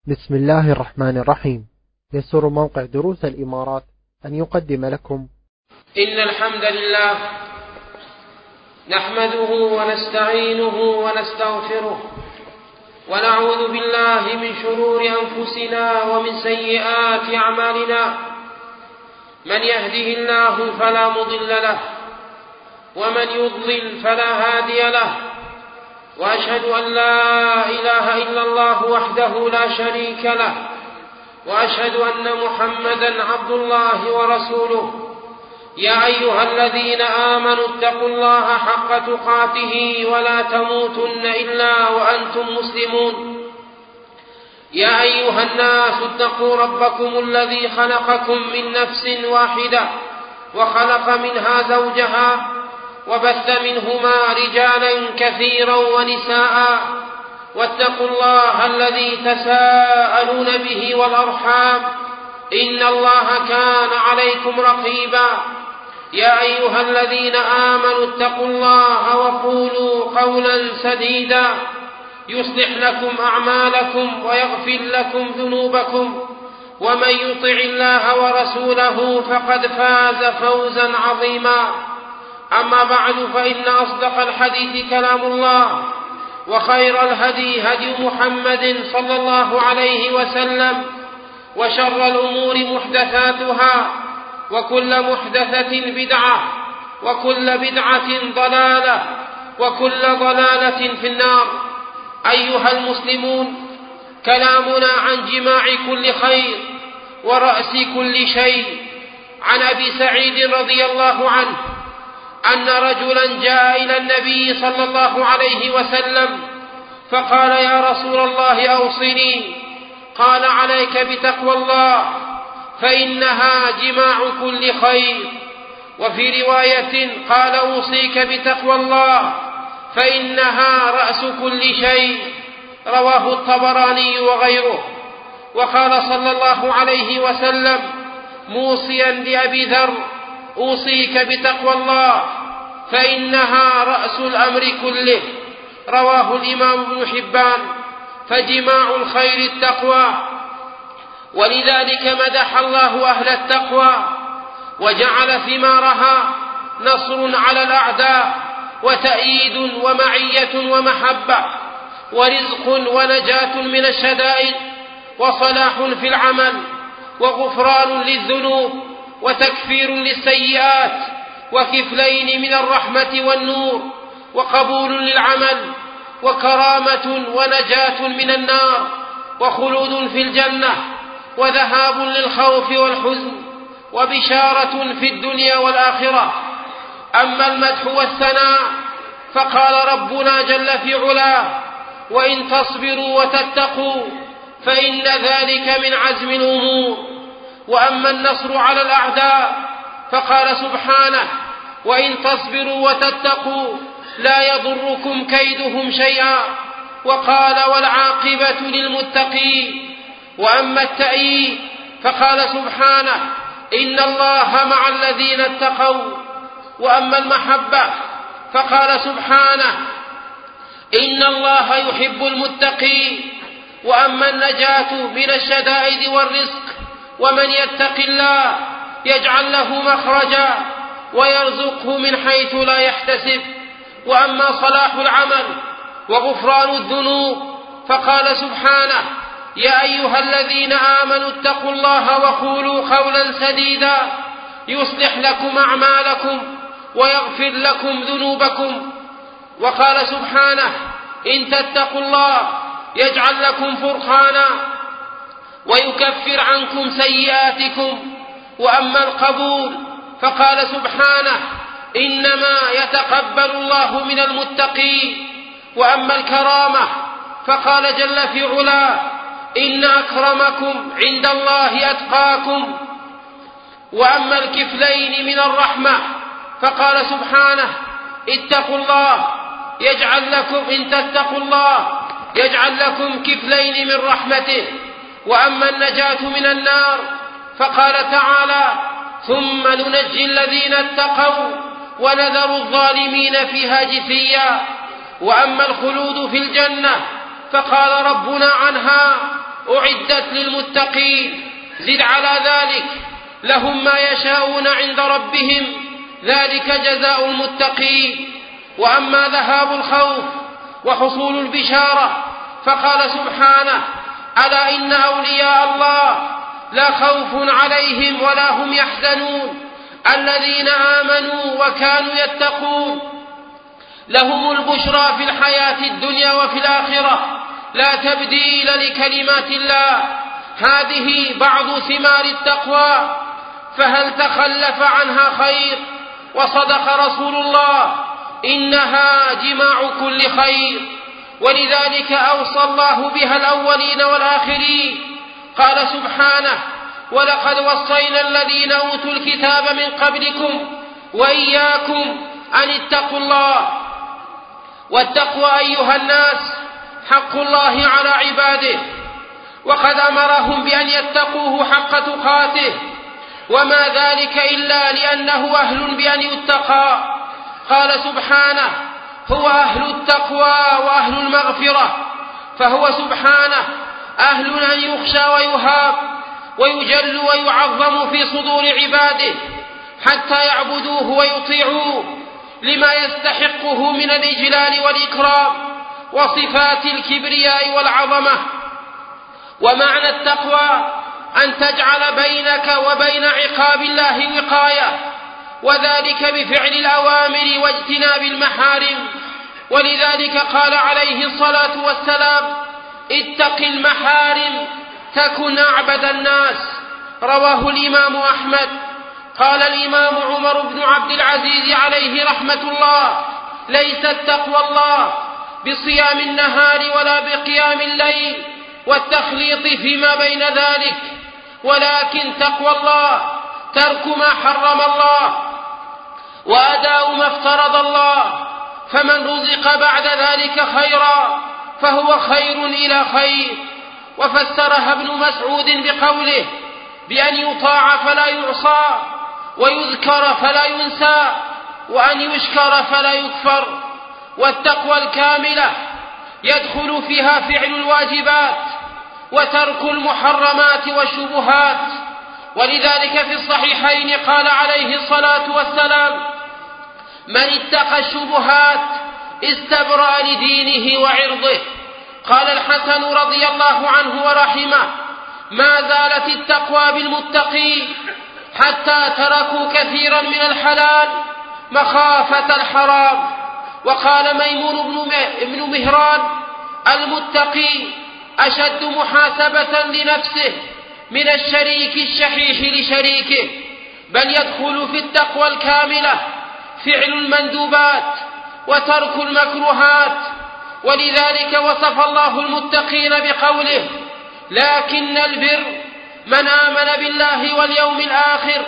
بسم الله الرحمن الرحيم. يسر موقع دروس الإمارات أن يقدم لكم إن الحمد لله نحمده ونستعينه ونستغفره ونعوذ بالله من شرور أنفسنا ومن سيئات أعمالنا. من يهده الله فلا مضل له ومن يضلل فلا هادي له، وأشهد أن لا إله إلا الله وحده لا شريك له، وأشهد أن محمدا عبد الله ورسوله. يا أيها الذين آمنوا اتقوا الله حق تقاته ولا تموتن إلا وأنتم مسلمون. يا أيها الناس اتقوا ربكم الذي خلقكم من نفس واحدة وخلق منها زوجها وبث منهما رجالا كثيرا ونساء، واتقوا الله الذي تساءلون به والأرحام إن الله كان عليكم رقيبا. يا أيها الذين آمنوا اتقوا الله وقولوا قولا سديدا يصلح لكم أعمالكم ويغفر لكم ذنوبكم، ومن يطع الله ورسوله فقد فاز فوزا عظيما. أما بعد، فإن أصدق الحديث كلام الله، وخير الهدي هدي محمد صلى الله عليه وسلم، وشر الأمور محدثاتها، وكل محدثة بدعة، وكل بدعة ضلالة، وكل ضلالة في النار. أيها المسلمون، كلامنا عن جماع كل خير ورأس كل شيء. عن أبي سعيد رضي الله عنه أن رجلا جاء إلى النبي صلى الله عليه وسلم فقال: يا رسول الله أوصني. قال: عليك بتقوى الله فإنها جماع كل خير. وفي رواية قال: أوصيك بتقوى الله فإنها رأس كل شيء. رواه الطبراني وغيره. وقال صلى الله عليه وسلم موصيا لأبي ذر: أوصيك بتقوى الله فإنها رأس الأمر كله. رواه الإمام ابن حبان. فجماع الخير التقوى، ولذلك مدح الله أهل التقوى وجعل ثمارها نصر على الأعداء، وتأييد ومعية ومحبة، ورزق ونجاة من الشدائد، وصلاح في العمل، وغفران للذنوب، وتكفير للسيئات، وكفلين من الرحمة والنور، وقبول للعمل، وكرامة ونجاة من النار، وخلود في الجنة، وذهاب للخوف والحزن، وبشارة في الدنيا والآخرة. أما المدح والثناء فقال ربنا جل في علاه: وإن تصبروا وتتقوا فإن ذلك من عزم الأمور. وأما النصر على الأعداء فقال سبحانه: وإن تصبروا وتتقوا لا يضركم كيدهم شيئا. وقال: والعاقبة للمتقين. وأما التأييد فقال سبحانه: إن الله مع الذين اتقوا. وأما المحبة فقال سبحانه: إن الله يحب المتقين. وأما النجاة من الشدائد والرزق: ومن يتق الله يجعل له مخرجا ويرزقه من حيث لا يحتسب. وأما صلاح العمل وغفران الذنوب فقال سبحانه: يا أيها الذين آمنوا اتقوا الله وقولوا قولا سديدا يصلح لكم أعمالكم ويغفر لكم ذنوبكم. وقال سبحانه: إن تتقوا الله يجعل لكم فرقانا ويكفر عنكم سيئاتكم. وأما القبول فقال سبحانه: إنما يتقبل الله من المتقين. وأما الكرامة فقال جل في علاه: إن أكرمكم عند الله أتقاكم. وأما الكفلين من الرحمة فقال سبحانه: اتقوا الله يجعل لكم، إن تتقوا الله يجعل لكم كفلين من رحمته. وأما النجاة من النار فقال تعالى: ثم ننجي الذين اتقوا ونذر الظالمين فيها جثيا. وأما الخلود في الجنة فقال ربنا عنها: أعدت للمتقين. زد على ذلك لهم ما يشاءون عند ربهم، ذلك جزاء المتقين. وأما ذهاب الخوف وحصول البشارة فقال سبحانه: ألا إن أولياء الله لا خوف عليهم ولا هم يحزنون الذين آمنوا وكانوا يتقون لهم البشرى في الحياة الدنيا وفي الآخرة لا تبديل لكلمات الله. هذه بعض ثمار التقوى، فهل تخلف عنها خير؟ وصدق رسول الله: إنها جماع كل خير. ولذلك أوصى الله بها الأولين والآخرين. قال سبحانه: ولقد وصينا الذين أوتوا الكتاب من قبلكم وإياكم أن اتقوا الله. والتقوى أيها الناس حق الله على عباده، وقد أمرهم بأن يتقوه حق تقاته، وما ذلك إلا لأنه أهل بأن يتقى. قال سبحانه: هو أهل التقوى وأهل المغفرة، فهو سبحانه أهل أن يخشى ويهاب ويجل ويعظم في صدور عباده حتى يعبدوه ويطيعوه لما يستحقه من الإجلال والإكرام وصفات الكبرياء والعظمة. ومعنى التقوى أن تجعل بينك وبين عقاب الله وقاية، وذلك بفعل الأوامر واجتناب المحارم. ولذلك قال عليه الصلاة والسلام: اتق المحارم تكن أعبد الناس. رواه الإمام أحمد. قال الإمام عمر بن عبد العزيز عليه رحمة الله: ليس التقوى الله بصيام النهار ولا بقيام الليل والتخليط فيما بين ذلك، ولكن تقوى الله ترك ما حرم الله وأداء ما افترض الله. فمن رزق بعد ذلك خيرا فهو خير إلى خير. وفسرها ابن مسعود بقوله: بأن يطاع فلا يعصى، ويذكر فلا ينسى، وأن يشكر فلا يكفر. والتقوى الكاملة يدخل فيها فعل الواجبات وترك المحرمات والشبهات. ولذلك في الصحيحين قال عليه الصلاة والسلام: من اتقى الشبهات استبرأ لدينه وعرضه. قال الحسن رضي الله عنه ورحمه: ما زالت التقوى بالمتقين حتى تركوا كثيرا من الحلال مخافة الحرام. وقال ميمون بن مهران: المتقي أشد محاسبة لنفسه من الشريك الشحيح لشريكه، بل يدخل في التقوى الكاملة فعل المندوبات وترك المكروهات. ولذلك وصف الله المتقين بقوله: لكن البر من آمن بالله واليوم الآخر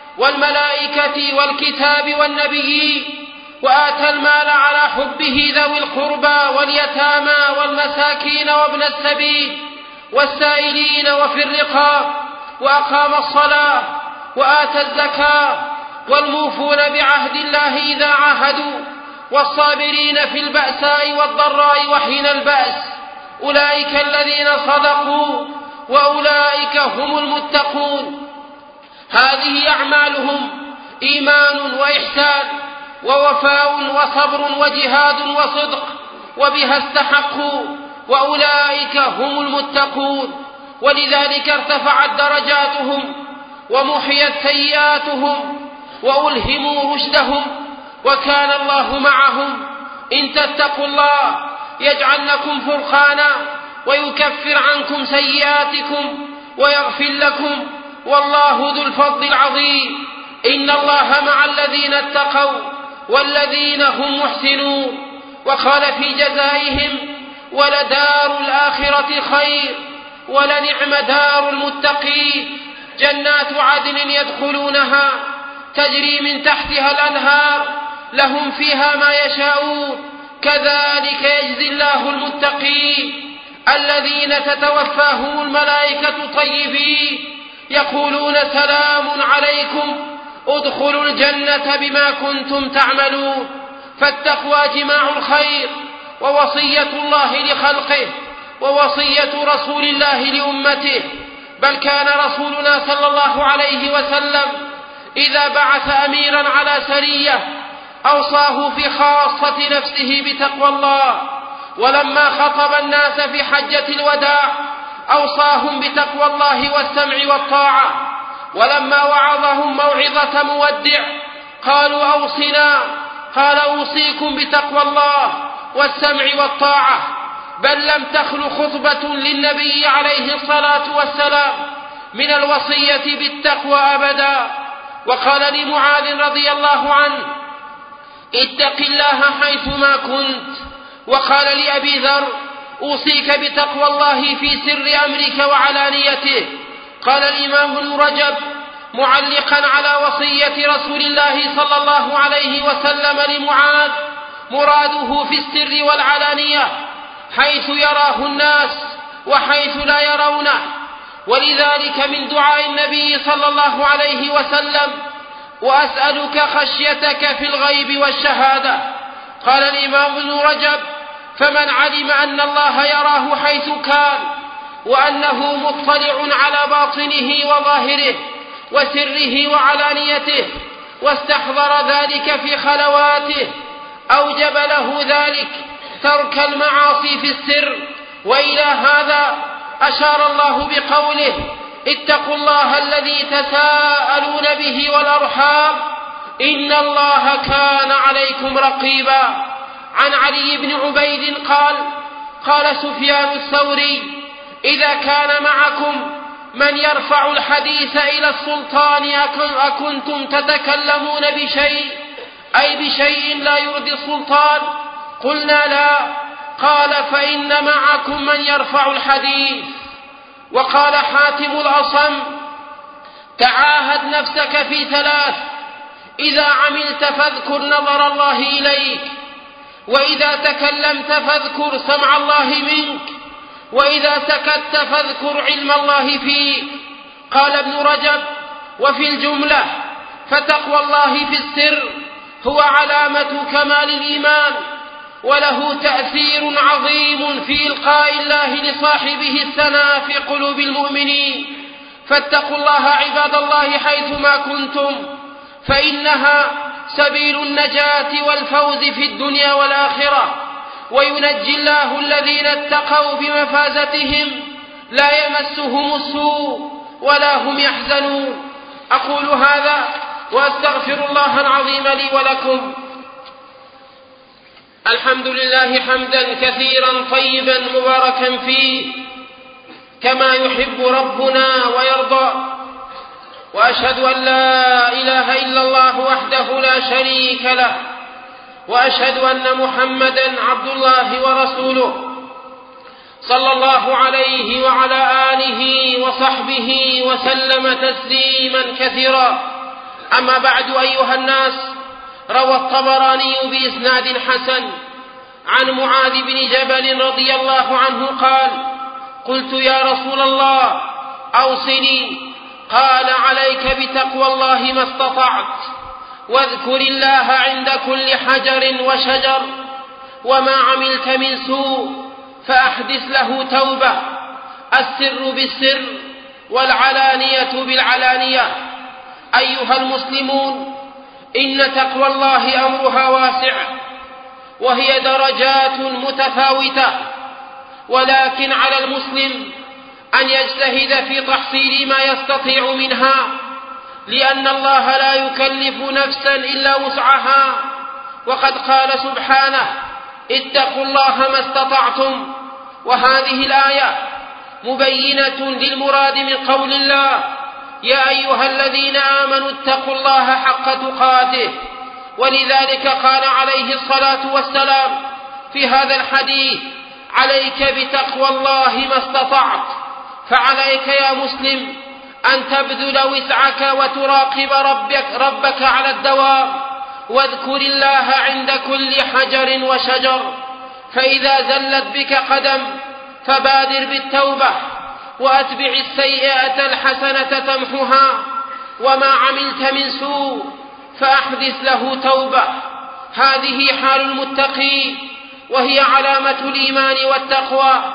والملائكة والكتاب والنبيين وآتى المال على حبه ذوي القربى واليتامى والمساكين وابن السبيل والسائلين وفي الرقاب وأقام الصلاة وآتى الزكاة والموفون بعهد الله إذا عاهدوا والصابرين في البأساء والضراء وحين البأس، أولئك الذين صدقوا وأولئك هم المتقون. هذه أعمالهم إيمان وإحسان ووفاء وصبر وجهاد وصدق، وبها استحقوا، وأولئك هم المتقون. ولذلك ارتفعت درجاتهم ومحيت سيئاتهم وألهموا رشدهم، وكان الله معهم. إن تتقوا الله يجعل لكم فرقانا ويكفر عنكم سيئاتكم ويغفر لكم، والله ذو الفضل العظيم. إن الله مع الذين اتقوا والذين هم محسنون. وقال في جزائهم: ولدار الآخرة خير ولنعم دار المتقين، جنات عدن يدخلونها تجري من تحتها الأنهار لهم فيها ما يشاءون، كذلك يجزي الله المتقين الذين تتوفاهم الملائكة طيبين يقولون: سلام عليكم ادخلوا الجنة بما كنتم تعملون. فالتقوى جماع الخير ووصية الله لخلقه، ووصية رسول الله لأمته، بل كان رسولنا صلى الله عليه وسلم إذا بعث أميرا على سرية أوصاه في خاصة نفسه بتقوى الله، ولما خطب الناس في حجة الوداع أوصاهم بتقوى الله والسمع والطاعة، ولما وعظهم موعظة مودع قالوا أوصنا، قال أوصيكم بتقوى الله والسمع والطاعة. بل لم تخل خطبة للنبي عليه الصلاة والسلام من الوصية بالتقوى أبدا. وقال لمعاذ رضي الله عنه: اتق الله حيثما كنت. وقال لأبي ذر: أوصيك بتقوى الله في سر أمرك وعلانيته. قال الإمام ابن رجب معلقا على وصية رسول الله صلى الله عليه وسلم لمعاذ: مراده في السر والعلانية حيث يراه الناس وحيث لا يرونه. ولذلك من دعاء النبي صلى الله عليه وسلم: وأسألك خشيتك في الغيب والشهادة. قال الإمام ابن رجب: فمن علم أن الله يراه حيث كان، وأنه مطلع على باطنه وظاهره وسره وعلانيته، واستحضر ذلك في خلواته، أوجب له ذلك ترك المعاصي في السر. وإلى هذا أشار الله بقوله: اتقوا الله الذي تساءلون به والأرحام إن الله كان عليكم رقيبا. عن علي بن عبيد قال: قال سفيان الثوري: إذا كان معكم من يرفع الحديث إلى السلطان أكنتم تتكلمون بشيء، أي بشيء لا يرضي السلطان؟ قلنا: لا. قال: فإن معكم من يرفع الحديث. وقال حاتم الأصم: تعاهد نفسك في ثلاث: إذا عملت فاذكر نظر الله إليك، وإذا تكلمت فاذكر سمع الله منك، وإذا سكت فاذكر علم الله فيك. قال ابن رجب: وفي الجملة فتقوى الله في السر هو علامة كمال الإيمان، وله تأثير عظيم في إلقاء الله لصاحبه الثناء في قلوب المؤمنين. فاتقوا الله عباد الله حيثما كنتم، فإنها سبيل النجاة والفوز في الدنيا والآخرة، وينجي الله الذين اتقوا بمفازتهم لا يمسهم السوء ولا هم يحزنون. أقول هذا وأستغفر الله العظيم لي ولكم. الحمد لله حمدا كثيرا طيبا مباركا فيه كما يحب ربنا ويرضى، وأشهد أن لا إله إلا الله وحده لا شريك له، وأشهد أن محمدا عبد الله ورسوله صلى الله عليه وعلى آله وصحبه وسلم تسليما كثيرا. أما بعد، أيها الناس، روى الطبراني بإسناد حسن عن معاذ بن جبل رضي الله عنه قال: قلت: يا رسول الله أوصني. قال: عليك بتقوى الله ما استطعت، واذكر الله عند كل حجر وشجر، وما عملت من سوء فأحدث له توبة، السر بالسر والعلانية بالعلانية. أيها المسلمون، إن تقوى الله أمرها واسع، وهي درجات متفاوتة، ولكن على المسلم أن يجتهد في تحصيل ما يستطيع منها، لأن الله لا يكلف نفسا إلا وسعها. وقد قال سبحانه: اتقوا الله ما استطعتم. وهذه الآية مبينة للمراد من قول الله: يا أيها الذين آمنوا اتقوا الله حق تقاته. ولذلك قال عليه الصلاة والسلام في هذا الحديث: عليك بتقوى الله ما استطعت. فعليك يا مسلم أن تبذل وسعك وتراقب ربك على الدوام، واذكر الله عند كل حجر وشجر. فإذا زلت بك قدم فبادر بالتوبة، وأتبع السيئة الحسنة تمحها، وما عملت من سوء فأحدث له توبة. هذه حال المتقين، وهي علامة الإيمان والتقوى.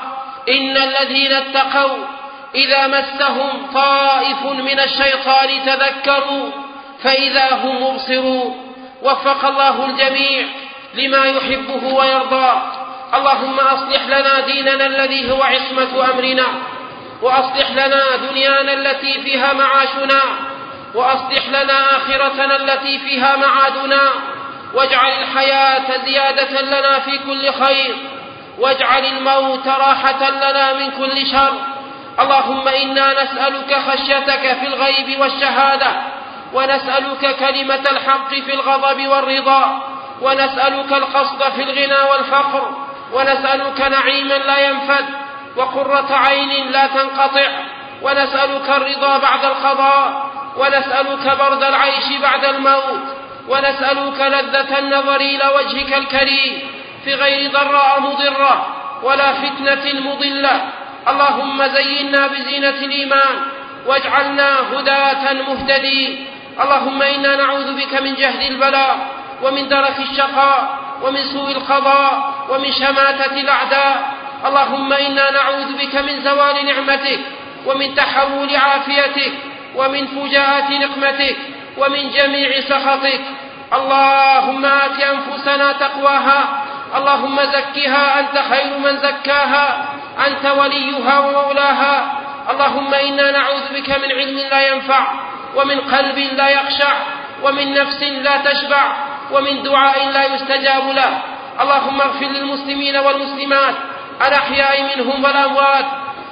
إن الذين اتقوا إذا مسهم طائف من الشيطان تذكروا فإذا هم مبصرون. وفق الله الجميع لما يحبه ويرضى. اللهم أصلح لنا ديننا الذي هو عصمة أمرنا، وأصلح لنا دنيانا التي فيها معاشنا، وأصلح لنا آخرتنا التي فيها معادنا، واجعل الحياة زيادة لنا في كل خير، واجعل الموت راحة لنا من كل شر. اللهم إنا نسألك خشيتك في الغيب والشهادة، ونسألك كلمة الحق في الغضب والرضا، ونسألك القصد في الغنى والفقر، ونسألك نعيما لا ينفد وقرة عين لا تنقطع، ونسألك الرضا بعد القضاء، ونسألك برد العيش بعد الموت، ونسألك لذة النظر إلى وجهك الكريم في غير ضراء مضرة ولا فتنة مضلة. اللهم زينا بزينة الإيمان واجعلنا هداة مهتدين. اللهم إنا نعوذ بك من جهد البلاء ومن درك الشقاء ومن سوء القضاء ومن شماتة الأعداء. اللهم إنا نعوذ بك من زوال نعمتك ومن تحول عافيتك ومن فجاءة نقمتك ومن جميع سخطك. اللهم آت أنفسنا تقواها، اللهم زكها أنت خير من زكاها، أنت وليها ومولاها. اللهم إنا نعوذ بك من علم لا ينفع، ومن قلب لا يخشع، ومن نفس لا تشبع، ومن دعاء لا يستجاب له. اللهم اغفر للمسلمين والمسلمات الأحياء منهم والأموات.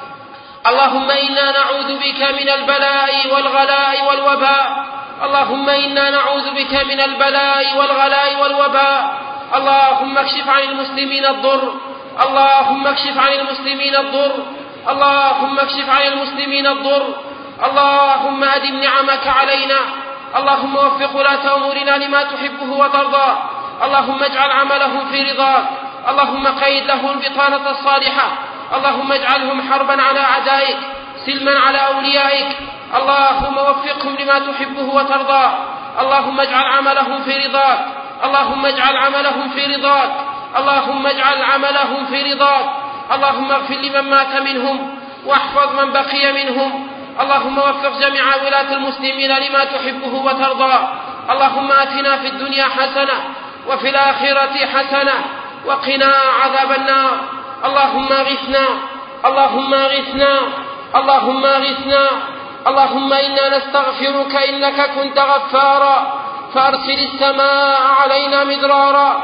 اللهم إنا نعوذ بك من البلاء والغلاء والوباء. اللهم إنا نعوذ بك من البلاء والغلاء والوباء. اللهم اكشف عن المسلمين الضر، اللهم اكشف عن المسلمين الضر، اللهم اكشف عن المسلمين الضر. اللهم أدم نعمك علينا، اللهم وفق ولاة أمورنا لما تحبه وترضى. اللهم اجعل عملهم في رضاك، اللهم قيد له البطانة الصالحة، اللهم اجعلهم حربا على أعدائك سلما على أوليائك. اللهم وفقهم لما تحبه وترضى. اللهم اجعل عملهم في رضاك، اللهم اجعل عملهم في رضاك، اللهم اجعل عملهم في رضاك. اللهم اغفر لمن مات منهم واحفظ من بقي منهم. اللهم وفق جميع ولاة المسلمين لما تحبه وترضى. اللهم آتنا في الدنيا حسنة وفي الآخرة حسنة وقنا عذاب النار. اللهم اغثنا، اللهم اغثنا، اللهم اغثنا. اللهم إنا نستغفرك إنك كنت غفارا فأرسل السماء علينا مدرارا.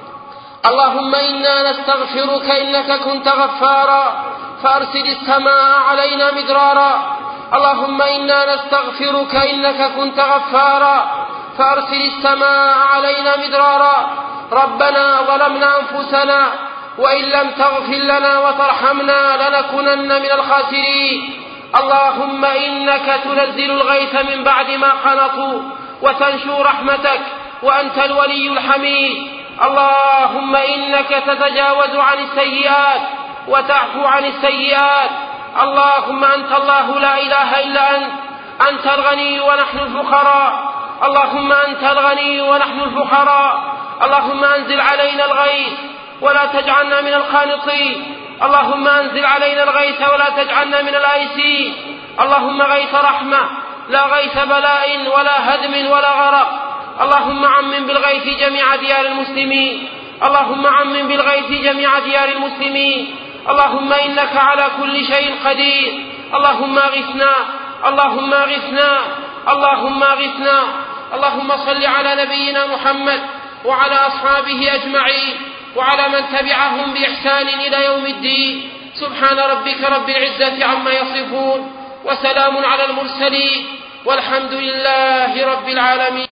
اللهم إنا نستغفرك إنك كنت غفارا فأرسل السماء علينا مدرارا. اللهم إنا نستغفرك إنك كنت غفارا فأرسل السماء علينا مدرارا. ربنا ظلمنا أنفسنا وإن لم تغفر لنا وترحمنا لنكونن من الخاسرين. اللهم إنك تنزل الغيث من بعد ما قنطوا وتنشر رحمتك وأنت الولي الحميد. اللهم إنك تتجاوز عن السيئات وتعفو عن السيئات. اللهم أنت الله لا إله إلا أنت، أنت الغني ونحن الفقراء. اللهم أنت الغني ونحن الفقراء. اللهم أنزل علينا الغيث ولا تجعلنا من القانطين. اللهم أنزل علينا الغيث ولا تجعلنا من الآيسين. اللهم غيث رحمة لا غيث بلاء ولا هدم ولا غرق. اللهم عمم بالغيث جميع ديار المسلمين، اللهم عمم بالغيث جميع ديار المسلمين. اللهم إنك على كل شيء قدير. اللهم اغثنا، اللهم اغثنا، اللهم اغثنا. اللهم صل على نبينا محمد وعلى أصحابه أجمعين وعلى من تبعهم بإحسان إلى يوم الدين. سبحان ربك رب العزة عما يصفون، وسلام على المرسلين، والحمد لله رب العالمين.